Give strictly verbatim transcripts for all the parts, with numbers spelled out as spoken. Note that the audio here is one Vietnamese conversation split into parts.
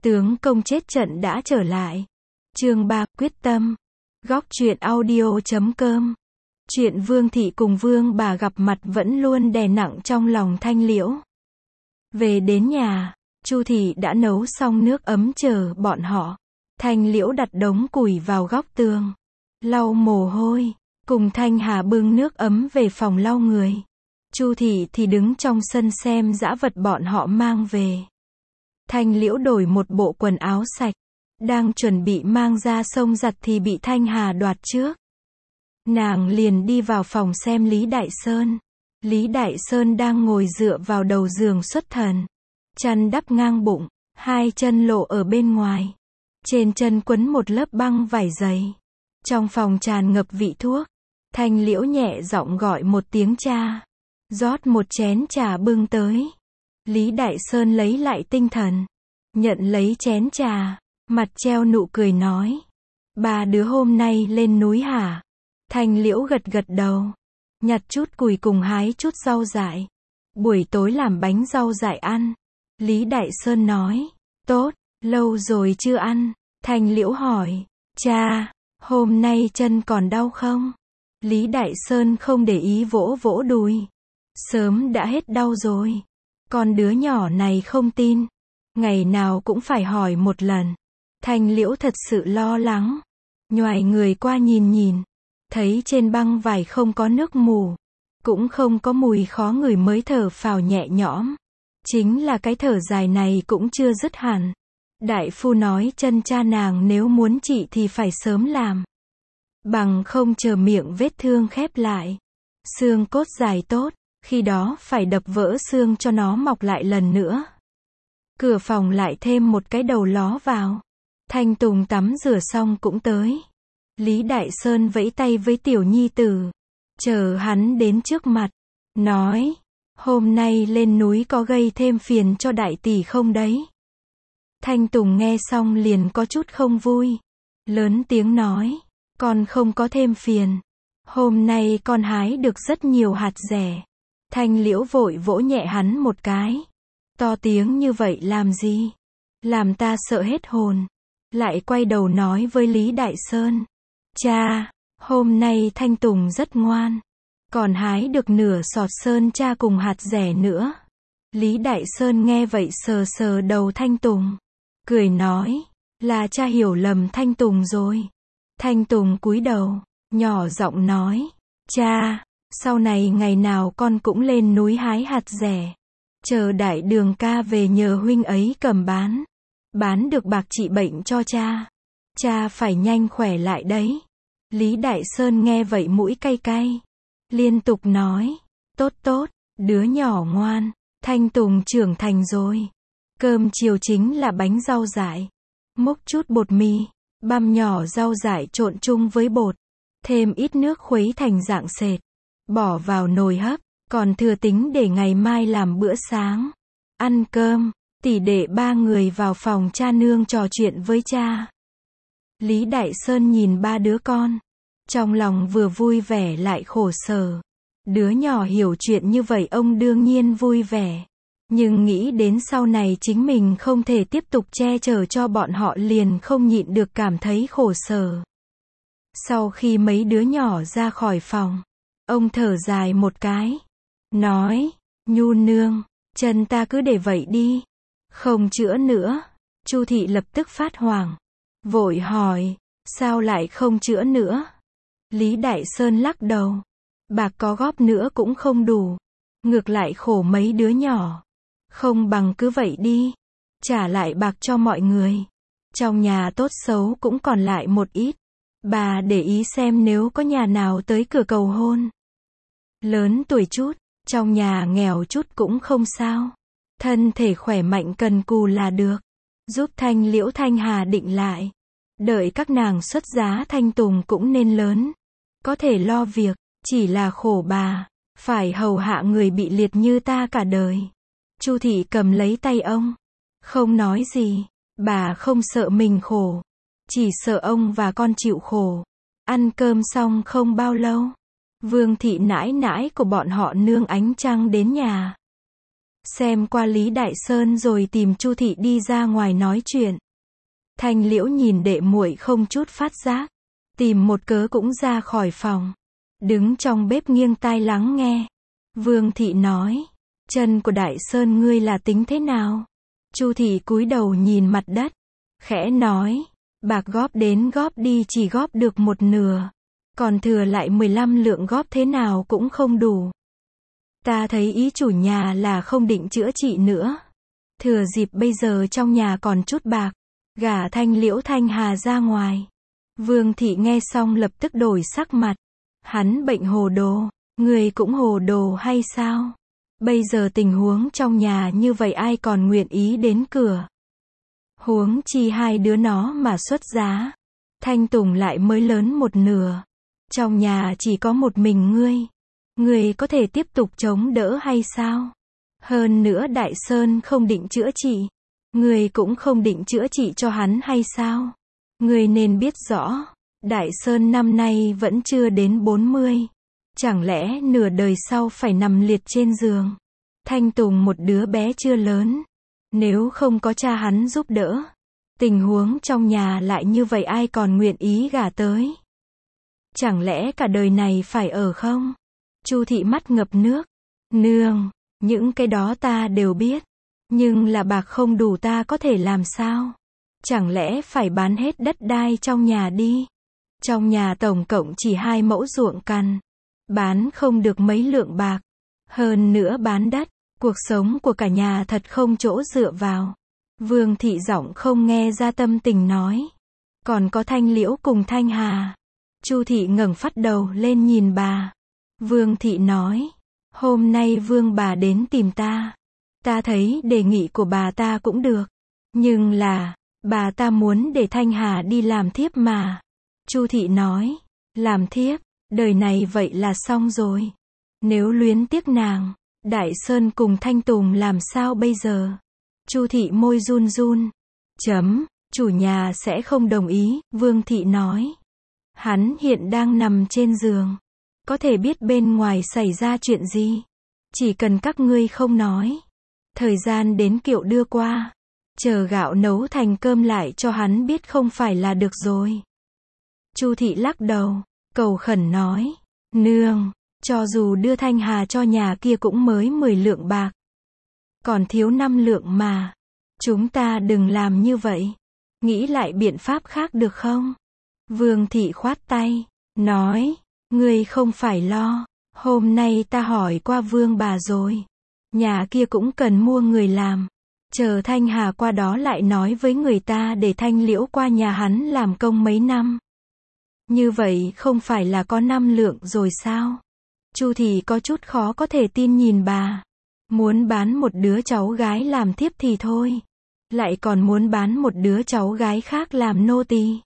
Tướng công chết trận đã trở lại. Chương ba, quyết tâm. Góc truyện audio chấm com. Chuyện Vương Thị cùng Vương bà gặp mặt vẫn luôn đè nặng trong lòng Thanh Liễu. Về đến nhà, Chu Thị đã nấu xong nước ấm chờ bọn họ. Thanh Liễu đặt đống củi vào góc tường, lau mồ hôi, cùng Thanh Hà bưng nước ấm về phòng lau người. Chu Thị thì đứng trong sân xem dã vật bọn họ mang về. Thanh Liễu đổi một bộ quần áo sạch, đang chuẩn bị mang ra sông giặt thì bị Thanh Hà đoạt trước. Nàng liền đi vào phòng xem Lý Đại Sơn. Lý Đại Sơn đang ngồi dựa vào đầu giường xuất thần, chăn đắp ngang bụng, hai chân lộ ở bên ngoài. Trên chân quấn một lớp băng vải dày. Trong phòng tràn ngập vị thuốc. Thanh Liễu nhẹ giọng gọi một tiếng cha. Rót một chén trà bưng tới. Lý Đại Sơn lấy lại tinh thần, nhận lấy chén trà, mặt treo nụ cười nói: Ba đứa hôm nay lên núi hả? Thanh Liễu gật gật đầu, nhặt chút cùi cùng hái chút rau dại. Buổi tối làm bánh rau dại ăn. Lý Đại Sơn nói: Tốt, lâu rồi chưa ăn. Thanh Liễu hỏi: Cha, hôm nay chân còn đau không? Lý Đại Sơn không để ý vỗ vỗ đùi: Sớm đã hết đau rồi. Con đứa nhỏ này không tin, ngày nào cũng phải hỏi một lần. Thanh Liễu thật sự lo lắng, nhoài người qua nhìn nhìn, thấy trên băng vải không có nước mù, cũng không có mùi khó ngửi mới thở phào nhẹ nhõm. Chính là cái thở dài này cũng chưa dứt hẳn. Đại phu nói chân cha nàng nếu muốn trị thì phải sớm làm, bằng không chờ miệng vết thương khép lại, xương cốt dài tốt, khi đó phải đập vỡ xương cho nó mọc lại lần nữa. Cửa phòng lại thêm một cái đầu ló vào. Thanh Tùng tắm rửa xong cũng tới. Lý Đại Sơn vẫy tay với tiểu nhi tử, chờ hắn đến trước mặt, nói: Hôm nay lên núi có gây thêm phiền cho đại tỷ không đấy? Thanh Tùng nghe xong liền có chút không vui, lớn tiếng nói: Con không có thêm phiền. Hôm nay con hái được rất nhiều hạt dẻ. Thanh Liễu vội vỗ nhẹ hắn một cái. To tiếng như vậy làm gì? Làm ta sợ hết hồn. Lại quay đầu nói với Lý Đại Sơn: Cha, hôm nay Thanh Tùng rất ngoan, còn hái được nửa sọt sơn cha cùng hạt dẻ nữa. Lý Đại Sơn nghe vậy sờ sờ đầu Thanh Tùng, cười nói: Là cha hiểu lầm Thanh Tùng rồi. Thanh Tùng cúi đầu, nhỏ giọng nói: Cha, sau này ngày nào con cũng lên núi hái hạt dẻ, chờ đại đường ca về nhờ huynh ấy cầm bán. Bán được bạc trị bệnh cho cha. Cha phải nhanh khỏe lại đấy. Lý Đại Sơn nghe vậy mũi cay cay, liên tục nói: Tốt tốt, đứa nhỏ ngoan. Thanh Tùng trưởng thành rồi. Cơm chiều chính là bánh rau dại. Múc chút bột mì, băm nhỏ rau dại trộn chung với bột, thêm ít nước khuấy thành dạng sệt, bỏ vào nồi hấp, còn thừa tính để ngày mai làm bữa sáng. Ăn cơm, tỷ đệ ba người vào phòng cha nương trò chuyện với cha. Lý Đại Sơn nhìn ba đứa con, trong lòng vừa vui vẻ lại khổ sở. Đứa nhỏ hiểu chuyện như vậy ông đương nhiên vui vẻ, nhưng nghĩ đến sau này chính mình không thể tiếp tục che chở cho bọn họ liền không nhịn được cảm thấy khổ sở. Sau khi mấy đứa nhỏ ra khỏi phòng, ông thở dài một cái, nói: Nhu nương, chân ta cứ để vậy đi, không chữa nữa. Chu Thị lập tức phát hoảng, vội hỏi: Sao lại không chữa nữa? Lý Đại Sơn lắc đầu: Bạc có góp nữa cũng không đủ, ngược lại khổ mấy đứa nhỏ. Không bằng cứ vậy đi, trả lại bạc cho mọi người. Trong nhà tốt xấu cũng còn lại một ít. Bà để ý xem nếu có nhà nào tới cửa cầu hôn. Lớn tuổi chút, trong nhà nghèo chút cũng không sao. Thân thể khỏe mạnh cần cù là được. Giúp Thanh Liễu Thanh Hà định lại. Đợi các nàng xuất giá Thanh Tùng cũng nên lớn, có thể lo việc. Chỉ là khổ bà, phải hầu hạ người bị liệt như ta cả đời. Chu Thị cầm lấy tay ông, không nói gì. Bà không sợ mình khổ, chỉ sợ ông và con chịu khổ. Ăn cơm xong không bao lâu, Vương Thị nãi nãi của bọn họ nương Ánh Trăng đến nhà. xem qua Lý Đại Sơn rồi tìm Chu thị đi ra ngoài nói chuyện. Thanh Liễu nhìn đệ muội không chút phát giác, tìm một cớ cũng ra khỏi phòng, đứng trong bếp nghiêng tai lắng nghe. Vương thị nói, chân của Đại Sơn ngươi là tính thế nào? Chu thị cúi đầu nhìn mặt đất, khẽ nói, bạc góp đến góp đi chỉ góp được một nửa, còn thừa lại mười lăm lượng góp thế nào cũng không đủ. Ta thấy ý chủ nhà là không định chữa trị nữa. Thừa dịp bây giờ trong nhà còn chút bạc, gả Thanh Liễu Thanh Hà ra ngoài. Vương thị nghe xong lập tức đổi sắc mặt. Hắn bệnh hồ đồ, người cũng hồ đồ hay sao? Bây giờ tình huống trong nhà như vậy ai còn nguyện ý đến cửa? Huống chi hai đứa nó mà xuất giá, Thanh Tùng lại mới lớn một nửa. Trong nhà chỉ có một mình ngươi. Ngươi có thể tiếp tục chống đỡ hay sao? Hơn nữa Đại Sơn không định chữa trị. Ngươi cũng không định chữa trị cho hắn hay sao? Ngươi nên biết rõ, Đại Sơn năm nay vẫn chưa đến bốn mươi. Chẳng lẽ nửa đời sau phải nằm liệt trên giường? Thanh Tùng một đứa bé chưa lớn. Nếu không có cha hắn giúp đỡ, tình huống trong nhà lại như vậy ai còn nguyện ý gả tới? Chẳng lẽ cả đời này phải ở không? Chu thị mắt ngập nước. Nương, những cái đó ta đều biết. Nhưng là bạc không đủ ta có thể làm sao? Chẳng lẽ phải bán hết đất đai trong nhà đi? Trong nhà tổng cộng chỉ hai mẫu ruộng cằn. Bán không được mấy lượng bạc. Hơn nữa bán đất, cuộc sống của cả nhà thật không chỗ dựa vào. Vương thị giọng không nghe ra tâm tình nói. Còn có Thanh Liễu cùng Thanh Hà. Chu thị ngẩng phát đầu lên nhìn bà. Vương thị nói, hôm nay Vương bà đến tìm ta. Ta thấy đề nghị của bà ta cũng được. Nhưng là, bà ta muốn để Thanh Hà đi làm thiếp mà. Chu thị nói, làm thiếp, đời này vậy là xong rồi. Nếu luyến tiếc nàng, Đại Sơn cùng Thanh Tùng làm sao bây giờ? Chu thị môi run run. Chấm, chủ nhà sẽ không đồng ý, Vương thị nói. Hắn hiện đang nằm trên giường. Có thể biết bên ngoài xảy ra chuyện gì. Chỉ cần các ngươi không nói. Thời gian đến kiệu đưa qua. Chờ gạo nấu thành cơm lại cho hắn biết không phải là được rồi. Chu thị lắc đầu, cầu khẩn nói. Nương, cho dù đưa Thanh Hà cho nhà kia cũng mới mười lượng bạc. Còn thiếu năm lượng mà. Chúng ta đừng làm như vậy. Nghĩ lại biện pháp khác được không? Vương thị khoát tay, nói, ngươi không phải lo, hôm nay ta hỏi qua Vương bà rồi. Nhà kia cũng cần mua người làm. Chờ Thanh Hà qua đó lại nói với người ta để Thanh Liễu qua nhà hắn làm công mấy năm. Như vậy không phải là có năm lượng rồi sao? Chu thị có chút khó có thể tin nhìn bà. Muốn bán một đứa cháu gái làm thiếp thì thôi. Lại còn muốn bán một đứa cháu gái khác làm nô tỳ.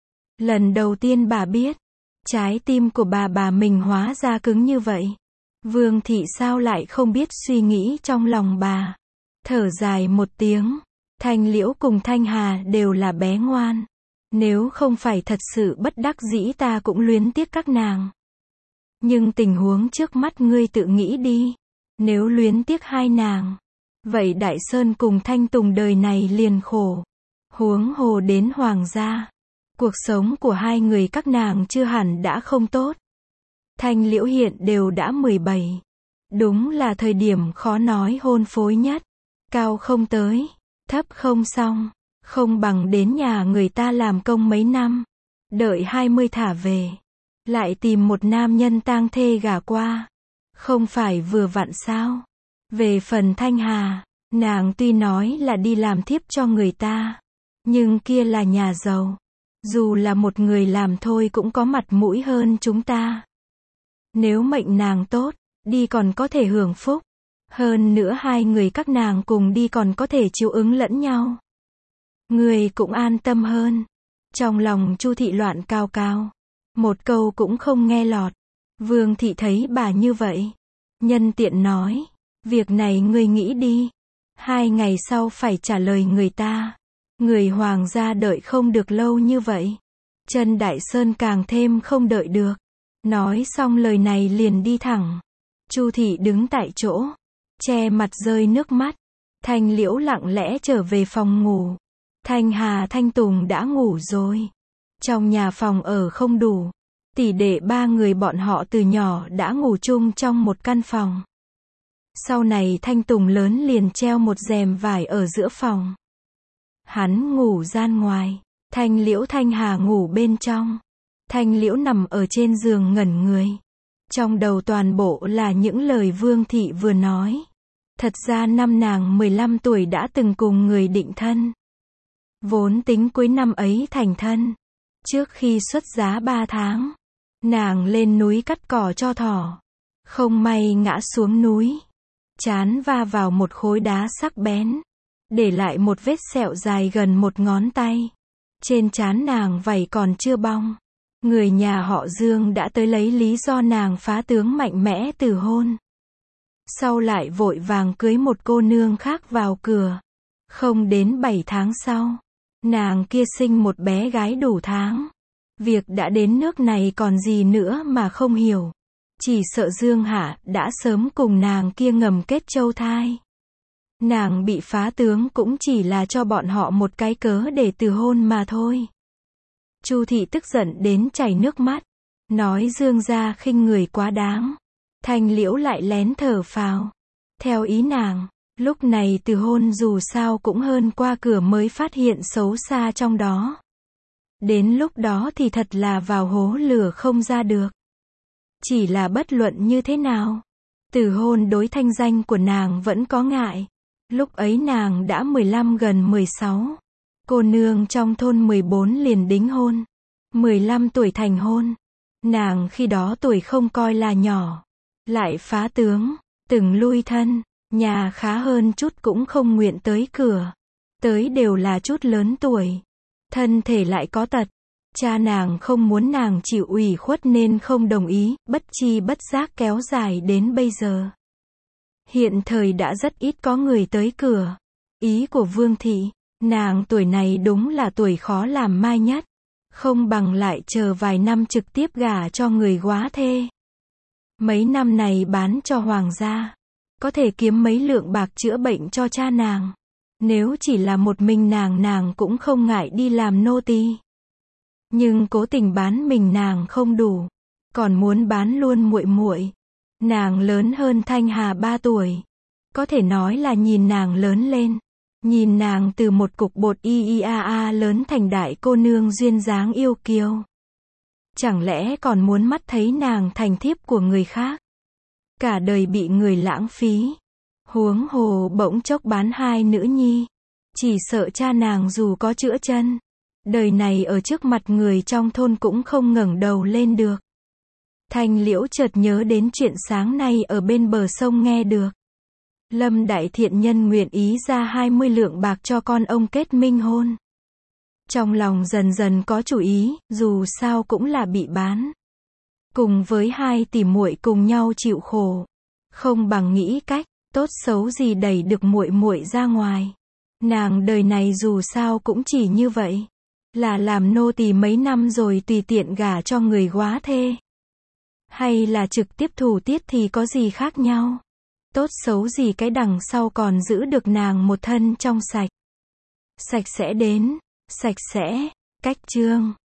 Lần đầu tiên bà biết, trái tim của bà bà mình hóa ra cứng như vậy. Vương thị sao lại không biết suy nghĩ trong lòng bà. Thở dài một tiếng, Thanh Liễu cùng Thanh Hà đều là bé ngoan. Nếu không phải thật sự bất đắc dĩ ta cũng luyến tiếc các nàng. Nhưng tình huống trước mắt ngươi tự nghĩ đi. Nếu luyến tiếc hai nàng, vậy Đại Sơn cùng Thanh Tùng đời này liền khổ. Huống hồ đến hoàng gia. Cuộc sống của hai người các nàng chưa hẳn đã không tốt. Thanh Liễu hiện đều đã mười bảy. Đúng là thời điểm khó nói hôn phối nhất. Cao không tới, thấp không xong, không bằng đến nhà người ta làm công mấy năm. Đợi hai mươi thả về. Lại tìm một nam nhân tang thê gả qua. Không phải vừa vặn sao? Về phần Thanh Hà, nàng tuy nói là đi làm thiếp cho người ta. Nhưng kia là nhà giàu. Dù là một người làm thôi cũng có mặt mũi hơn chúng ta. Nếu mệnh nàng tốt, đi còn có thể hưởng phúc. Hơn nữa hai người các nàng cùng đi còn có thể chiếu ứng lẫn nhau. Người cũng an tâm hơn. Trong lòng Chu thị loạn cao cao. Một câu cũng không nghe lọt. Vương thị thấy bà như vậy. Nhân tiện nói. Việc này ngươi nghĩ đi. Hai ngày sau phải trả lời người ta. Người hoàng gia đợi không được lâu như vậy. Trần Đại Sơn càng thêm không đợi được. Nói xong lời này liền đi thẳng. Chu thị đứng tại chỗ. che mặt rơi nước mắt. Thanh Liễu lặng lẽ trở về phòng ngủ. Thanh Hà Thanh Tùng đã ngủ rồi. Trong nhà phòng ở không đủ. Tỷ đệ ba người bọn họ từ nhỏ đã ngủ chung trong một căn phòng. Sau này Thanh Tùng lớn liền treo một rèm vải ở giữa phòng. Hắn ngủ gian ngoài. Thanh Liễu Thanh Hà ngủ bên trong. Thanh Liễu nằm ở trên giường ngẩn người. Trong đầu toàn bộ là những lời Vương Thị vừa nói. Thật ra năm nàng mười lăm tuổi đã từng cùng người định thân. Vốn tính cuối năm ấy thành thân. Trước khi xuất giá ba tháng, nàng lên núi cắt cỏ cho thỏ. Không may ngã xuống núi. Trán va vào một khối đá sắc bén. Để lại một vết sẹo dài gần một ngón tay. Trên trán nàng vảy còn chưa bong. Người nhà họ Dương đã tới lấy lý do nàng phá tướng mạnh mẽ từ hôn. Sau lại vội vàng cưới một cô nương khác vào cửa. Không đến bảy tháng sau, nàng kia sinh một bé gái đủ tháng. Việc đã đến nước này còn gì nữa mà không hiểu. Chỉ sợ Dương Hạ đã sớm cùng nàng kia ngầm kết châu thai. Nàng bị phá tướng cũng chỉ là cho bọn họ một cái cớ để từ hôn mà thôi. Chu thị tức giận đến chảy nước mắt, nói Dương gia khinh người quá đáng. Thanh Liễu lại lén thở phào. Theo ý nàng, lúc này từ hôn dù sao cũng hơn qua cửa mới phát hiện xấu xa trong đó. Đến lúc đó thì thật là vào hố lửa không ra được. Chỉ là bất luận như thế nào, từ hôn đối thanh danh của nàng vẫn có ngại. Lúc ấy nàng đã mười lăm gần mười sáu. Cô nương trong thôn mười bốn liền đính hôn. mười lăm tuổi thành hôn. Nàng khi đó tuổi không coi là nhỏ. Lại phá tướng, từng lui thân, nhà khá hơn chút cũng không nguyện tới cửa. Tới đều là chút lớn tuổi. Thân thể lại có tật. Cha nàng không muốn nàng chịu ủy khuất nên không đồng ý, bất chi bất giác kéo dài đến bây giờ. Hiện thời đã rất ít có người tới cửa. Ý của Vương Thị, nàng tuổi này đúng là tuổi khó làm mai nhất. Không bằng lại chờ vài năm trực tiếp gả cho người góa thê. Mấy năm này bán cho hoàng gia, có thể kiếm mấy lượng bạc chữa bệnh cho cha nàng. Nếu chỉ là một mình nàng nàng cũng không ngại đi làm nô tỳ. Nhưng cố tình bán mình nàng không đủ, còn muốn bán luôn muội muội. Nàng lớn hơn Thanh Hà ba tuổi. Có thể nói là nhìn nàng lớn lên. Nhìn nàng từ một cục bột y y a a lớn thành đại cô nương duyên dáng yêu kiều. Chẳng lẽ còn muốn mắt thấy nàng thành thiếp của người khác. Cả đời bị người lãng phí. Huống hồ bỗng chốc bán hai nữ nhi. Chỉ sợ cha nàng dù có chữa chân, đời này ở trước mặt người trong thôn cũng không ngẩng đầu lên được. Thanh Liễu chợt nhớ đến chuyện sáng nay ở bên bờ sông nghe được. Lâm Đại Thiện Nhân nguyện ý ra hai mươi lượng bạc cho con ông kết minh hôn. Trong lòng dần dần có chủ ý, dù sao cũng là bị bán. Cùng với hai tỷ muội cùng nhau chịu khổ. Không bằng nghĩ cách, tốt xấu gì đẩy được muội muội ra ngoài. Nàng đời này dù sao cũng chỉ như vậy. Là làm nô tỳ mấy năm rồi tùy tiện gả cho người góa thê. Hay là trực tiếp thủ tiết thì có gì khác nhau. Tốt xấu gì cái đằng sau còn giữ được nàng một thân trong sạch. Sạch sẽ đến, sạch sẽ, cách chương.